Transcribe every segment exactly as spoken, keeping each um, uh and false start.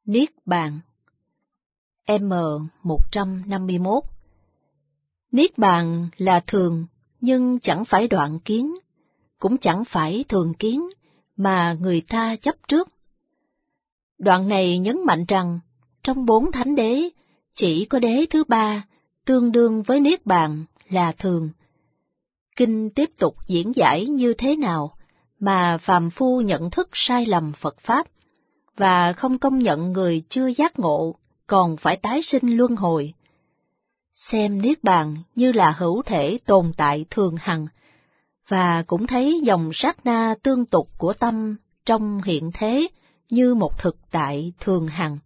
Niết Bàn. M một trăm năm mươi mốt. Niết Bàn là thường, nhưng chẳng phải đoạn kiến, cũng chẳng phải thường kiến, mà người ta chấp trước. Đoạn này nhấn mạnh rằng, trong bốn thánh đế, chỉ có đế thứ ba, tương đương với Niết Bàn là thường. Kinh tiếp tục diễn giải như thế nào mà phàm phu nhận thức sai lầm Phật Pháp, và không công nhận người chưa giác ngộ còn phải tái sinh luân hồi. Xem Niết Bàn như là hữu thể tồn tại thường hằng, và cũng thấy dòng sát na tương tục của tâm trong hiện thế như một thực tại thường hằng.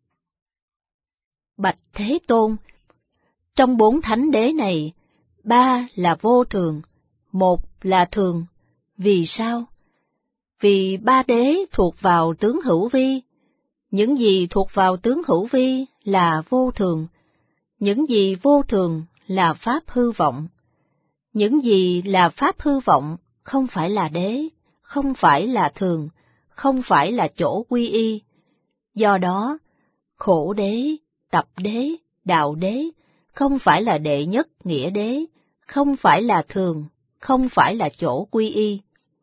Bạch Thế Tôn, trong bốn thánh đế này, ba là vô thường, một là thường. Vì sao? Vì ba đế thuộc vào tướng hữu vi. Những gì thuộc vào tướng hữu vi là vô thường. Những gì vô thường là pháp hư vọng. Những gì là pháp hư vọng không phải là đế, không phải là thường, không phải là chỗ quy y. Do đó, khổ đế, tập đế, đạo đế không phải là đệ nhất nghĩa đế, không phải là thường, không phải là chỗ quy y.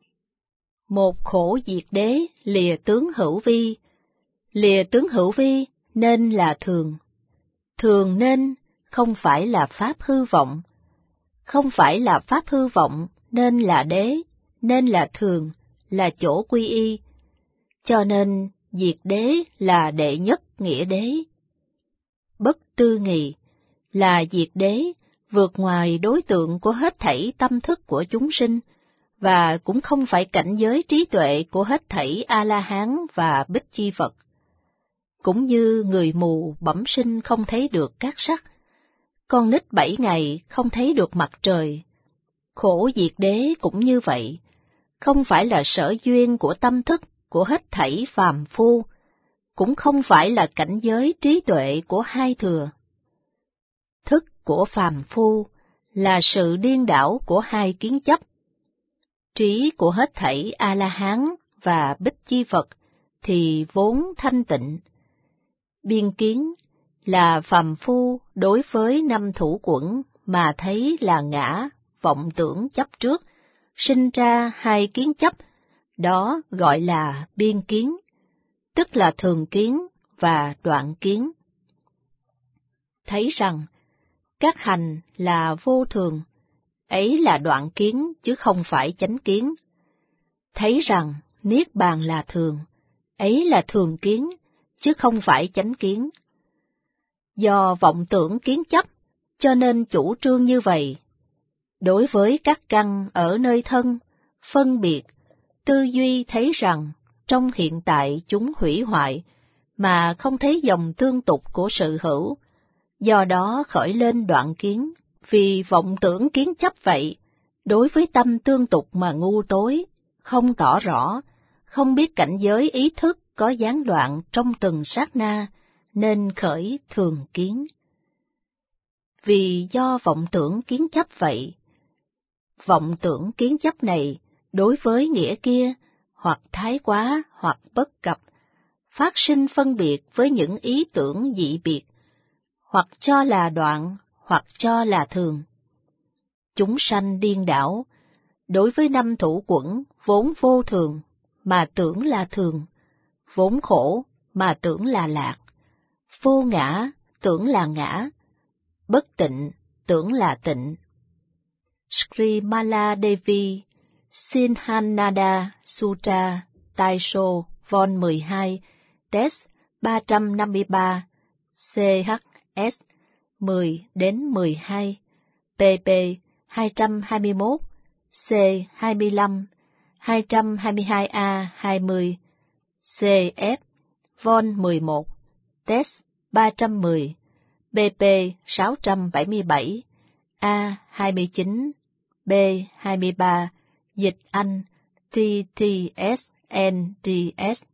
Một khổ diệt đế lìa tướng hữu vi, lìa tướng hữu vi nên là thường. Thường nên không phải là pháp hư vọng, không phải là pháp hư vọng nên là đế, nên là thường, là chỗ quy y. Cho nên diệt đế là đệ nhất nghĩa đế. Bất tư nghì là diệt đế vượt ngoài đối tượng của hết thảy tâm thức của chúng sinh, và cũng không phải cảnh giới trí tuệ của hết thảy A-la-hán và Bích Chi Phật. Cũng như người mù bẩm sinh không thấy được các sắc, con nít bảy ngày không thấy được mặt trời. Khổ diệt đế cũng như vậy, không phải là sở duyên của tâm thức của hết thảy phàm phu, cũng không phải là cảnh giới trí tuệ của hai thừa. Thức của phàm phu là sự điên đảo của hai kiến chấp. Trí của hết thảy A-la-hán và Bích Chi Phật thì vốn thanh tịnh. Biên kiến là phàm phu đối với năm thủ quẩn mà thấy là ngã, vọng tưởng chấp trước, sinh ra hai kiến chấp, đó gọi là biên kiến, tức là thường kiến và đoạn kiến. Thấy rằng các hành là vô thường, ấy là đoạn kiến chứ không phải chánh kiến. Thấy rằng Niết Bàn là thường, ấy là thường kiến chứ không phải chánh kiến. Do vọng tưởng kiến chấp, cho nên chủ trương như vậy. Đối với các căn ở nơi thân, phân biệt, tư duy thấy rằng trong hiện tại chúng hủy hoại, mà không thấy dòng tương tục của sự hữu, do đó khởi lên đoạn kiến. Vì vọng tưởng kiến chấp vậy, đối với tâm tương tục mà ngu tối, không tỏ rõ, không biết cảnh giới ý thức có gián đoạn trong từng sát na, nên khởi thường kiến. Vì do vọng tưởng kiến chấp vậy, vọng tưởng kiến chấp này đối với nghĩa kia, hoặc thái quá hoặc bất cập, phát sinh phân biệt với những ý tưởng dị biệt, hoặc cho là đoạn, hoặc cho là thường. Chúng sanh điên đảo, đối với năm thủ quẩn vốn vô thường, mà tưởng là thường, vốn khổ, mà tưởng là lạc, vô ngã, tưởng là ngã, bất tịnh, tưởng là tịnh. Srimala Devi, Sinhanada Sutra, Taisho, Vol mười hai, Test ba trăm năm mươi ba, C H S mười đến mười hai, P P hai trăm hai mươi mốt, C hai mươi lăm, hai trăm hai mươi hai A hai mươi, C F, Vol mười một, Test ba trăm mười, B P sáu trăm bảy mươi bảy, A hai mươi chín, B hai mươi ba, dịch Anh, T T S N D S.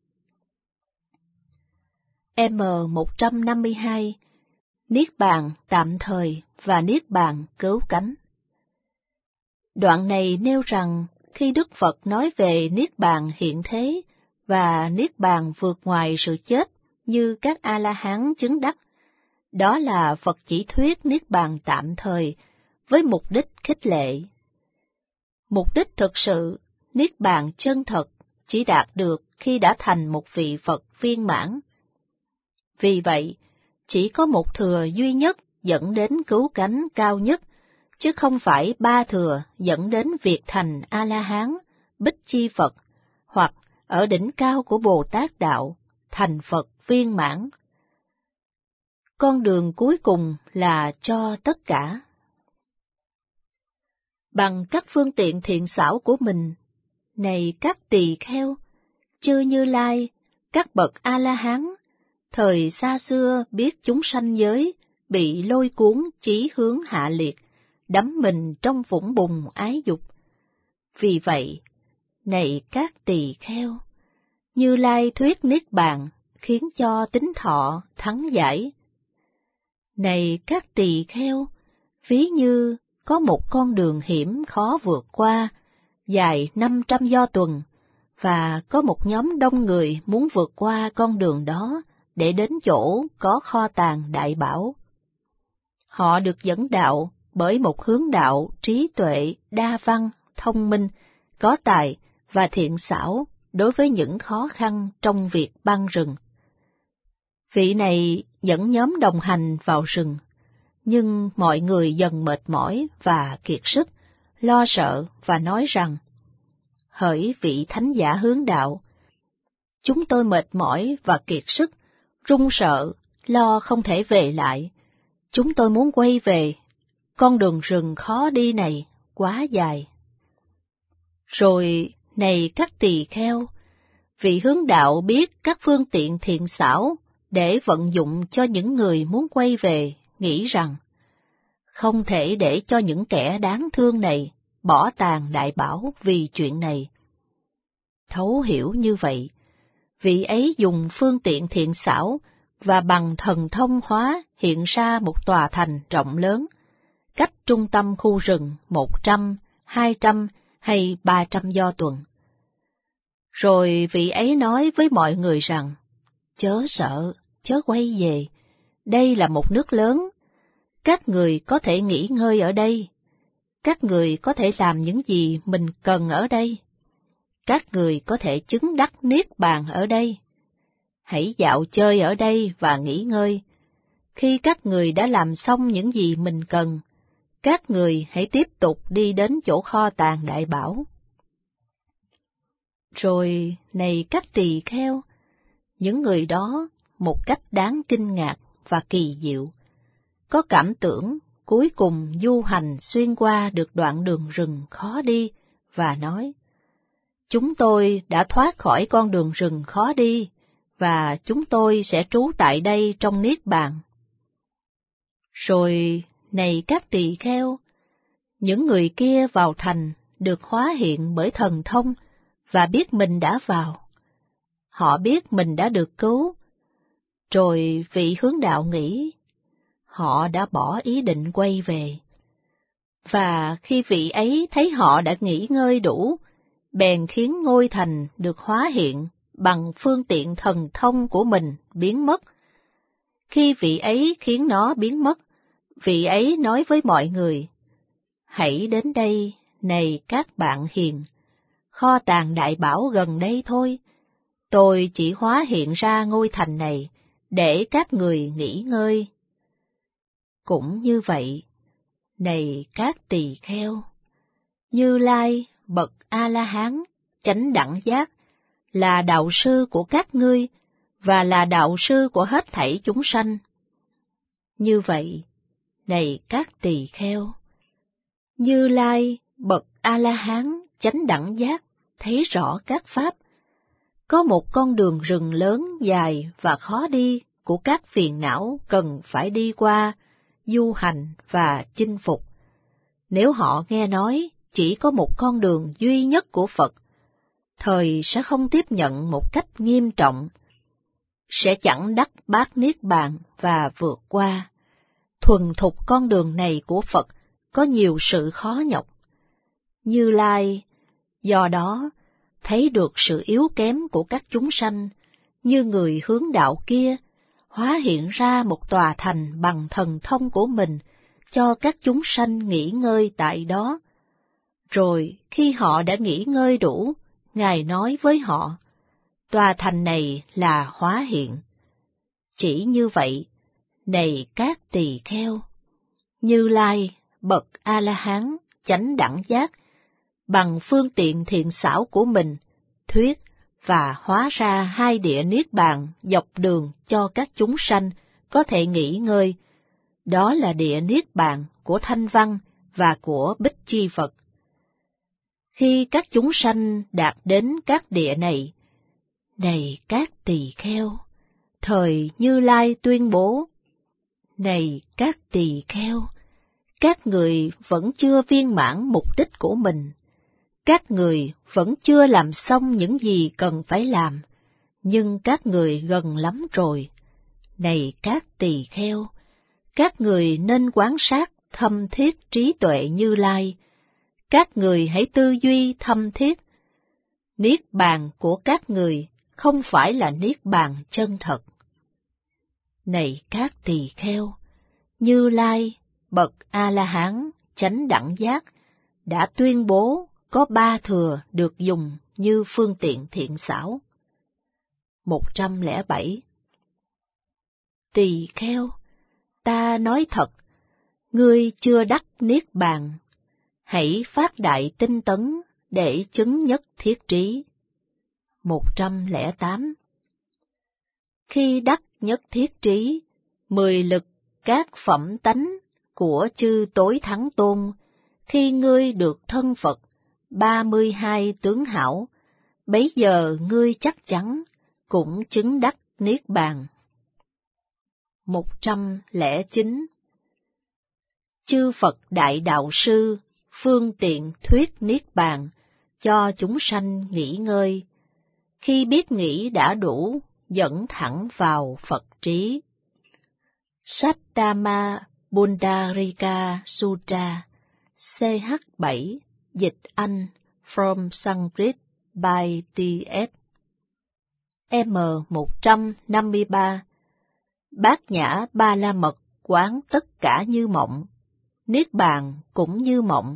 M một trăm năm mươi hai. Niết Bàn tạm thời và Niết Bàn cứu cánh. Đoạn này nêu rằng, khi Đức Phật nói về Niết Bàn hiện thế và Niết Bàn vượt ngoài sự chết như các A-la-hán chứng đắc. Đó là Phật chỉ thuyết niết bàn tạm thời với mục đích khích lệ. Mục đích thực sự, niết bàn chân thật chỉ đạt được khi đã thành một vị Phật viên mãn. Vì vậy, chỉ có một thừa duy nhất dẫn đến cứu cánh cao nhất, chứ không phải ba thừa dẫn đến việc thành A-la-hán, Bích Chi Phật, hoặc ở đỉnh cao của Bồ Tát Đạo, thành Phật viên mãn. Con đường cuối cùng là cho tất cả. Bằng các phương tiện thiện xảo của mình, này các tỳ kheo, chư Như Lai, các bậc A-la-hán, thời xa xưa biết chúng sanh giới bị lôi cuốn chí hướng hạ liệt, đắm mình trong vũng bùn ái dục. Vì vậy, này các tỳ kheo, Như Lai thuyết niết bàn khiến cho tính thọ thắng giải. Này các tỳ kheo, ví như có một con đường hiểm khó vượt qua, dài năm trăm do tuần, và có một nhóm đông người muốn vượt qua con đường đó để đến chỗ có kho tàng đại bảo. Họ được dẫn đạo bởi một hướng đạo trí tuệ, đa văn, thông minh, có tài và thiện xảo đối với những khó khăn trong việc băng rừng. Vị này dẫn nhóm đồng hành vào rừng, nhưng mọi người dần mệt mỏi và kiệt sức, lo sợ và nói rằng, hỡi vị thánh giả hướng đạo, chúng tôi mệt mỏi và kiệt sức, run sợ, lo không thể về lại. Chúng tôi muốn quay về, con đường rừng khó đi này quá dài. Rồi, này các tỳ kheo, vị hướng đạo biết các phương tiện thiện xảo để vận dụng cho những người muốn quay về, nghĩ rằng, không thể để cho những kẻ đáng thương này bỏ tàng đại bảo vì chuyện này. Thấu hiểu như vậy, vị ấy dùng phương tiện thiện xảo và bằng thần thông hóa hiện ra một tòa thành rộng lớn, cách trung tâm khu rừng một trăm, hai trăm hay ba trăm do tuần. Rồi vị ấy nói với mọi người rằng, chớ sợ, chớ quay về, đây là một nước lớn, các người có thể nghỉ ngơi ở đây, các người có thể làm những gì mình cần ở đây, các người có thể chứng đắc niết bàn ở đây. Hãy dạo chơi ở đây và nghỉ ngơi. Khi các người đã làm xong những gì mình cần, các người hãy tiếp tục đi đến chỗ kho tàng đại bảo. Rồi, này các tỳ kheo, những người đó, một cách đáng kinh ngạc và kỳ diệu, có cảm tưởng cuối cùng du hành xuyên qua được đoạn đường rừng khó đi, và nói, chúng tôi đã thoát khỏi con đường rừng khó đi, và chúng tôi sẽ trú tại đây trong niết bàn. Rồi, này các tỳ kheo, những người kia vào thành được hóa hiện bởi thần thông và biết mình đã vào. Họ biết mình đã được cứu. Rồi vị hướng đạo nghĩ, họ đã bỏ ý định quay về. Và khi vị ấy thấy họ đã nghỉ ngơi đủ, bèn khiến ngôi thành được hóa hiện bằng phương tiện thần thông của mình biến mất. Khi vị ấy khiến nó biến mất, vị ấy nói với mọi người, hãy đến đây, này các bạn hiền, kho tàng đại bảo gần đây thôi, tôi chỉ hóa hiện ra ngôi thành này để các người nghỉ ngơi. Cũng như vậy, này các tỳ kheo, Như Lai bậc A-la-hán, chánh đẳng giác, là đạo sư của các ngươi và là đạo sư của hết thảy chúng sanh. Như vậy, này các tỳ kheo, Như Lai bậc A-la-hán, chánh đẳng giác, thấy rõ các pháp. Có một con đường rừng lớn dài và khó đi của các phiền não cần phải đi qua, du hành và chinh phục. Nếu họ nghe nói chỉ có một con đường duy nhất của Phật, thời sẽ không tiếp nhận một cách nghiêm trọng, sẽ chẳng đắc bát niết bàn và vượt qua. Thuần thục con đường này của Phật có nhiều sự khó nhọc. Như Lai, do đó, thấy được sự yếu kém của các chúng sanh, như người hướng đạo kia, hóa hiện ra một tòa thành bằng thần thông của mình, cho các chúng sanh nghỉ ngơi tại đó. Rồi khi họ đã nghỉ ngơi đủ, Ngài nói với họ, tòa thành này là hóa hiện. Chỉ như vậy, này các tỳ kheo, Như Lai, bậc A-la-hán, chánh đẳng giác, bằng phương tiện thiện xảo của mình, thuyết và hóa ra hai địa niết bàn dọc đường cho các chúng sanh có thể nghỉ ngơi. Đó là địa niết bàn của Thanh Văn và của Bích Chi Phật. Khi các chúng sanh đạt đến các địa này, này các tỳ kheo, thời Như Lai tuyên bố, này các tỳ kheo, các người vẫn chưa viên mãn mục đích của mình. Các người vẫn chưa làm xong những gì cần phải làm, nhưng các người gần lắm rồi. Này các tỳ kheo, các người nên quán sát thâm thiết trí tuệ Như Lai. Các người hãy tư duy thâm thiết. Niết bàn của các người không phải là niết bàn chân thật. Này các tỳ kheo, Như Lai, bậc A-la-hán, chánh đẳng giác, đã tuyên bố có ba thừa được dùng như phương tiện thiện xảo. một trăm lẻ bảy. Tỳ kheo, ta nói thật, ngươi chưa đắc niết bàn, hãy phát đại tinh tấn để chứng nhất thiết trí. một trăm lẻ tám. Khi đắc nhất thiết trí, mười lực các phẩm tánh của chư tối thắng tôn, khi ngươi được thân Phật, ba mươi hai tướng hảo, bấy giờ ngươi chắc chắn cũng chứng đắc niết bàn. một trăm lẻ chín. Chư Phật Đại Đạo Sư phương tiện thuyết niết bàn cho chúng sanh nghỉ ngơi, khi biết nghĩ đã đủ, dẫn thẳng vào Phật trí. Sattama Pundarika Sutra, C H bảy, dịch Anh, from Sanskrit by T S. M một trăm năm mươi ba. Bát Nhã Ba La Mật quán tất cả như mộng, niết bàn cũng như mộng.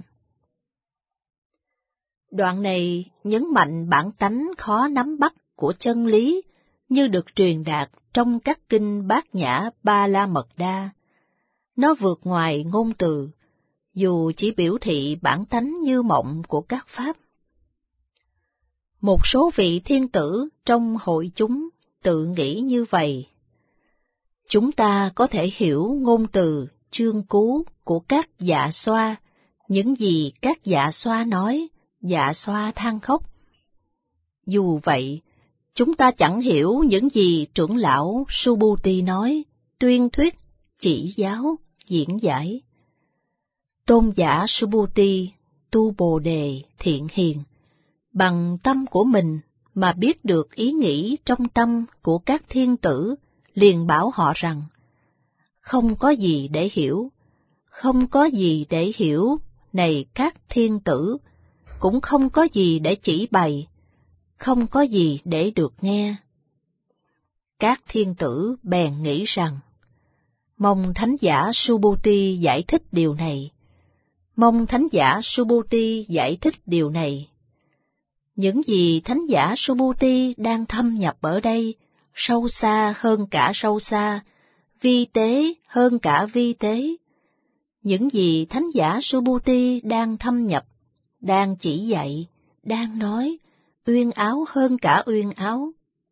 Đoạn này nhấn mạnh bản tánh khó nắm bắt của chân lý như được truyền đạt trong các kinh Bát Nhã Ba La Mật Đa. Nó vượt ngoài ngôn từ, dù chỉ biểu thị bản tánh như mộng của các pháp. Một số vị thiên tử trong hội chúng tự nghĩ như vậy. Chúng ta có thể hiểu ngôn từ chương cú của các dạ xoa, những gì các dạ xoa nói, dạ xoa than khóc. Dù vậy, chúng ta chẳng hiểu những gì trưởng lão Subhuti nói, tuyên thuyết, chỉ giáo, diễn giải. Tôn giả Subhuti tu Bồ Đề thiện hiền, bằng tâm của mình mà biết được ý nghĩ trong tâm của các thiên tử, liền bảo họ rằng, không có gì để hiểu, không có gì để hiểu, này các thiên tử, cũng không có gì để chỉ bày, không có gì để được nghe. Các thiên tử bèn nghĩ rằng, mong thánh giả Subhuti giải thích điều này, mong thánh giả Subhuti giải thích điều này. Những gì thánh giả Subhuti đang thâm nhập ở đây, sâu xa hơn cả sâu xa, vi tế hơn cả vi tế. Những gì thánh giả Subhuti đang thâm nhập, đang chỉ dạy, đang nói, uyên áo hơn cả uyên áo.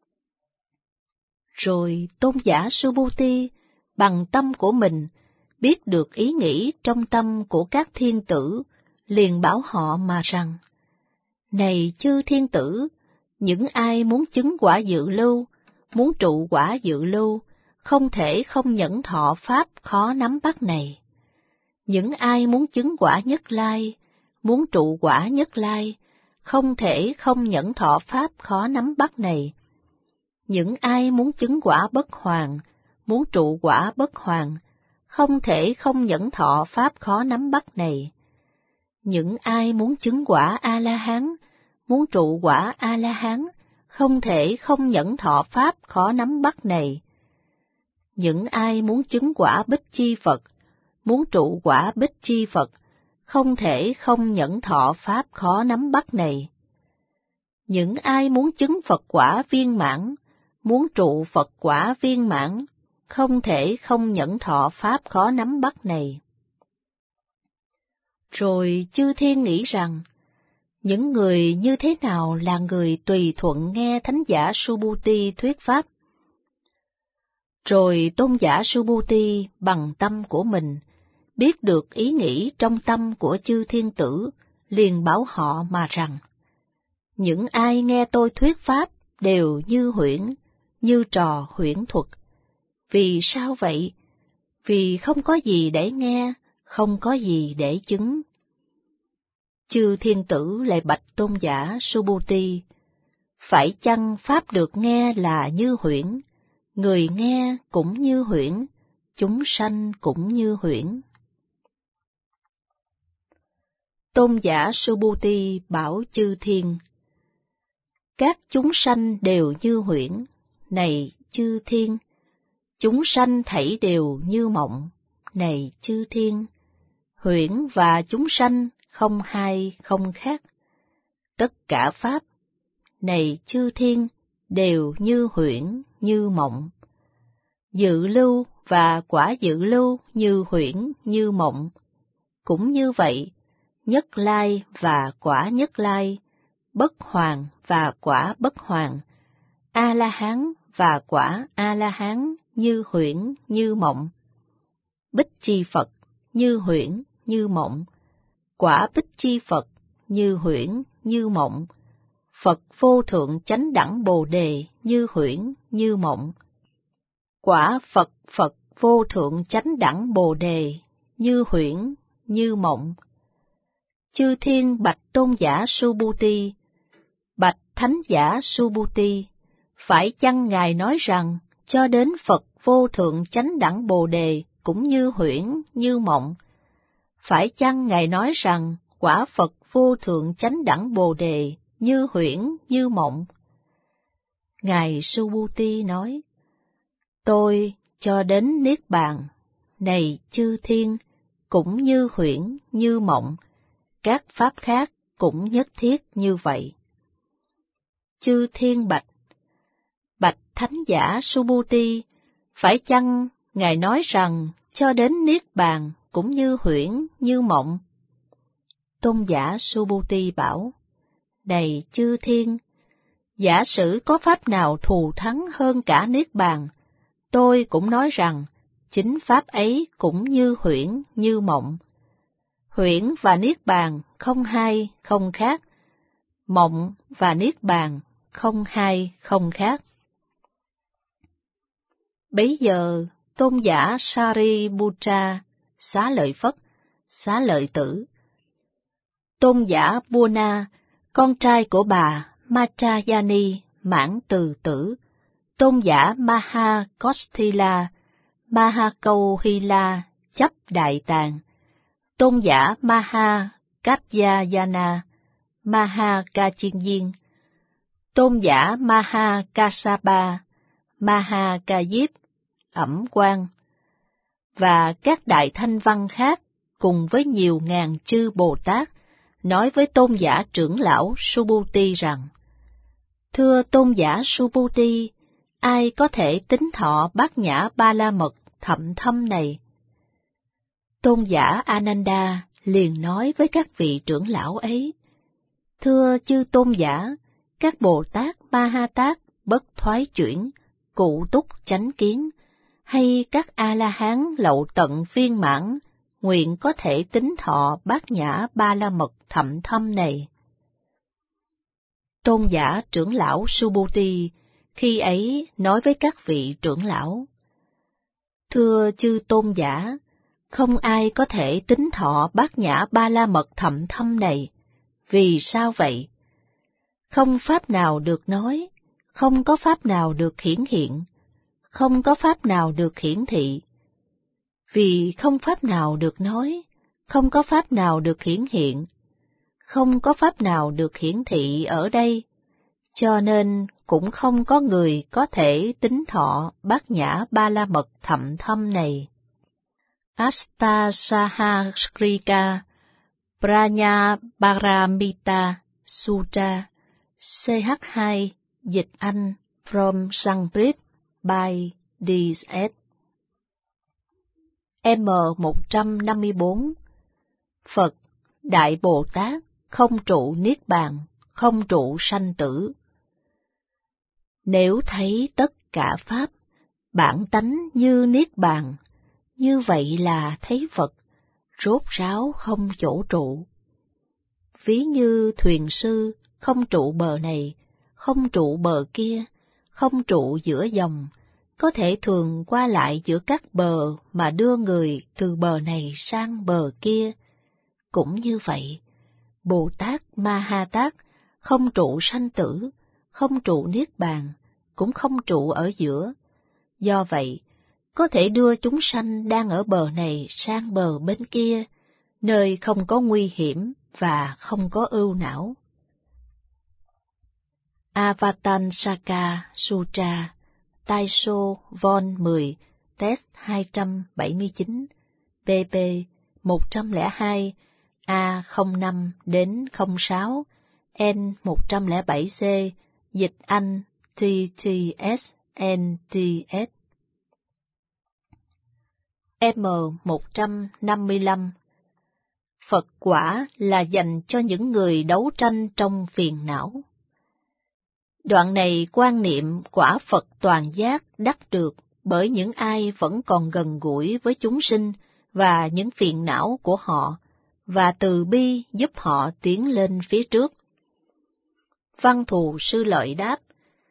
Rồi tôn giả Subhuti bằng tâm của mình biết được ý nghĩ trong tâm của các thiên tử, liền bảo họ mà rằng, này chư thiên tử, những ai muốn chứng quả dự lưu, muốn trụ quả dự lưu, không thể không nhẫn thọ pháp khó nắm bắt này. Những ai muốn chứng quả nhất lai, muốn trụ quả nhất lai, không thể không nhẫn thọ pháp khó nắm bắt này. Những ai muốn chứng quả bất hoàn, muốn trụ quả bất hoàn, không thể không nhẫn thọ pháp khó nắm bắt này. Những ai muốn chứng quả A-la-hán, muốn trụ quả A-la-hán, không thể không nhẫn thọ pháp khó nắm bắt này. Những ai muốn chứng quả Bích Chi Phật, muốn trụ quả Bích Chi Phật, không thể không nhẫn thọ pháp khó nắm bắt này. Những ai muốn chứng Phật quả viên mãn, muốn trụ Phật quả viên mãn, không thể không nhẫn thọ pháp khó nắm bắt này. Rồi chư thiên nghĩ rằng, những người như thế nào là người tùy thuận nghe thánh giả Subhuti thuyết pháp? Rồi tôn giả Subhuti bằng tâm của mình, biết được ý nghĩ trong tâm của chư thiên tử, liền bảo họ mà rằng, những ai nghe tôi thuyết pháp đều như huyễn, như trò huyễn thuật. Vì sao vậy? Vì không có gì để nghe, không có gì để chứng. Chư thiên tử lại bạch tôn giả Subhuti, phải chăng pháp được nghe là như huyễn, người nghe cũng như huyễn, chúng sanh cũng như huyễn? Tôn giả Subhuti bảo chư thiên, các chúng sanh đều như huyễn, này chư thiên, chúng sanh thảy đều như mộng, này chư thiên, huyễn và chúng sanh không hai không khác. Tất cả pháp, này chư thiên, đều như huyễn, như mộng. Dự lưu và quả dự lưu như huyễn, như mộng. Cũng như vậy, nhất lai và quả nhất lai, bất hoàn và quả bất hoàn, A-la-hán và quả A-la-hán như huyễn, như mộng. Bích Chi Phật như huyễn, như mộng. Quả Bích Chi Phật như huyễn, như mộng. Phật vô thượng chánh đẳng Bồ Đề như huyễn, như mộng. Quả Phật Phật vô thượng chánh đẳng Bồ Đề như huyễn, như mộng. Chư thiên bạch tôn giả Subhuti, bạch thánh giả Subhuti, phải chăng Ngài nói rằng cho đến Phật vô thượng chánh đẳng Bồ Đề cũng như huyễn, như mộng? Phải chăng Ngài nói rằng quả Phật vô thượng chánh đẳng Bồ Đề như huyễn, như mộng? Ngài Subhuti nói, tôi cho đến Niết Bàn, này chư thiên, cũng như huyễn, như mộng, các pháp khác cũng nhất thiết như vậy. Chư thiên bạch, bạch thánh giả Subhuti, phải chăng Ngài nói rằng cho đến Niết Bàn cũng như huyễn, như mộng? Tôn giả Subhuti bảo, này chư thiên, giả sử có pháp nào thù thắng hơn cả Niết Bàn, tôi cũng nói rằng chính pháp ấy cũng như huyễn, như mộng. Huyễn và Niết Bàn không hai không khác, mộng và Niết Bàn không hai không khác. Bấy giờ, tôn giả Sariputra, Xá Lợi Phất, Xá Lợi Tử, tôn giả Puna, con trai của bà Matrayani, Mãn Từ Tử, tôn giả Mahakosthila, Mahakauhila, chấp Đại Tạng, tôn giả Mahakatyayana, Mahakachiên, tôn giả Mahakasapa, Mahakadiếp, Ẩm Quang, và các đại thanh văn khác cùng với nhiều ngàn chư Bồ Tát nói với tôn giả trưởng lão Subhuti rằng, thưa tôn giả Subhuti, ai có thể tính thọ bát nhã ba la mật thậm thâm này? Tôn giả Ananda liền nói với các vị trưởng lão ấy, thưa chư tôn giả, các Bồ Tát Ma Ha Tát bất thoái chuyển, cụ túc chánh kiến, hay các A-la-hán lậu tận viên mãn, nguyện có thể tính thọ bát nhã ba la mật thậm thâm này. Tôn giả trưởng lão Subhuti khi ấy nói với các vị trưởng lão, thưa chư tôn giả, không ai có thể tính thọ bát nhã ba la mật thậm thâm này. Vì sao vậy? Không pháp nào được nói, không có pháp nào được hiển hiện, không có pháp nào được hiển thị. Vì không pháp nào được nói, không có pháp nào được hiển hiện, không có pháp nào được hiển thị ở đây, cho nên cũng không có người có thể tính thọ bát nhã ba la mật thậm thâm này. Astasaharika Prajnaparamita Sutra C H hai dịch Anh from Sanskrit by D S M một trăm năm mươi bốn Phật, Đại Bồ Tát, không trụ Niết Bàn, không trụ sanh tử. Nếu thấy tất cả Pháp, bản tánh như Niết Bàn, như vậy là thấy Phật, rốt ráo không chỗ trụ. Ví như thuyền sư, không trụ bờ này, không trụ bờ kia, không trụ giữa dòng, có thể thường qua lại giữa các bờ mà đưa người từ bờ này sang bờ kia. Cũng như vậy, Bồ Tát Ma Ha Tát không trụ sanh tử, không trụ Niết Bàn, cũng không trụ ở giữa. Do vậy, có thể đưa chúng sanh đang ở bờ này sang bờ bên kia, nơi không có nguy hiểm và không có ưu não. Avatansaka Sutra, Taisho Von mười, Test hai trăm bảy mươi chín, P P một trăm lẻ hai, A không năm đến không sáu, N một trăm lẻ bảy C, dịch Anh T T S N T S. M một trăm năm mươi lăm Phật quả là dành cho những người đấu tranh trong phiền não. Đoạn này quan niệm quả Phật toàn giác đắc được bởi những ai vẫn còn gần gũi với chúng sinh và những phiền não của họ, và từ bi giúp họ tiến lên phía trước. Văn Thù Sư Lợi đáp: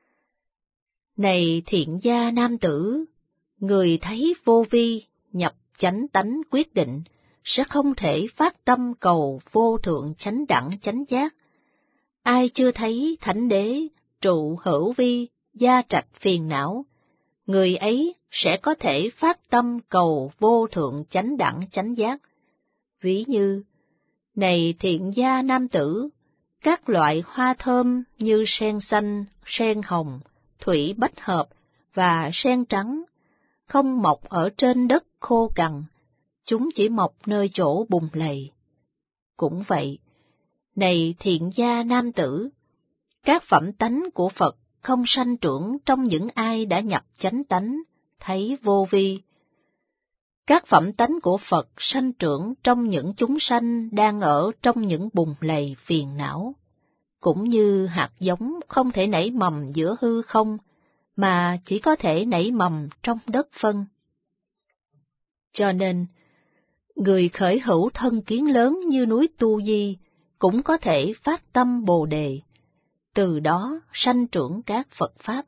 Này thiện gia nam tử, người thấy vô vi, nhập chánh tánh quyết định, sẽ không thể phát tâm cầu vô thượng chánh đẳng chánh giác. Ai chưa thấy thánh đế, trụ hữu vi, gia trạch phiền não, người ấy sẽ có thể phát tâm cầu vô thượng chánh đẳng chánh giác. Ví như, này thiện gia nam tử, các loại hoa thơm như sen xanh, sen hồng, thủy bách hợp và sen trắng, không mọc ở trên đất khô cằn, chúng chỉ mọc nơi chỗ bùn lầy. Cũng vậy, này thiện gia nam tử, các phẩm tánh của Phật không sanh trưởng trong những ai đã nhập chánh tánh, thấy vô vi. Các phẩm tánh của Phật sanh trưởng trong những chúng sanh đang ở trong những bùn lầy phiền não, cũng như hạt giống không thể nảy mầm giữa hư không, mà chỉ có thể nảy mầm trong đất phân. Cho nên, người khởi hữu thân kiến lớn như núi Tu Di cũng có thể phát tâm Bồ Đề, từ đó sanh trưởng các Phật Pháp.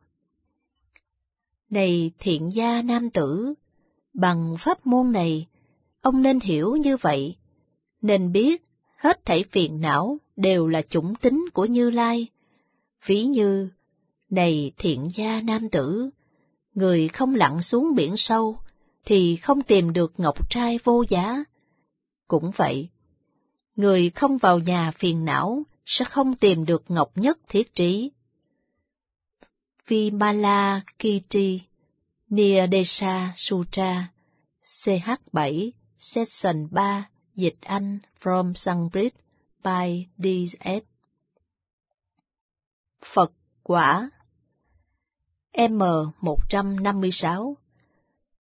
Này thiện gia nam tử, bằng pháp môn này, ông nên hiểu như vậy, nên biết hết thảy phiền não đều là chủng tính của Như Lai. Ví như, này thiện gia nam tử, người không lặn xuống biển sâu, thì không tìm được ngọc trai vô giá. Cũng vậy, người không vào nhà phiền não, sẽ không tìm được ngọc nhất thiết trí. Vimalakirti Nirdesa Sutra C H bảy Section ba dịch Anh from Sanskrit by D S Phật quả. M một trăm năm mươi sáu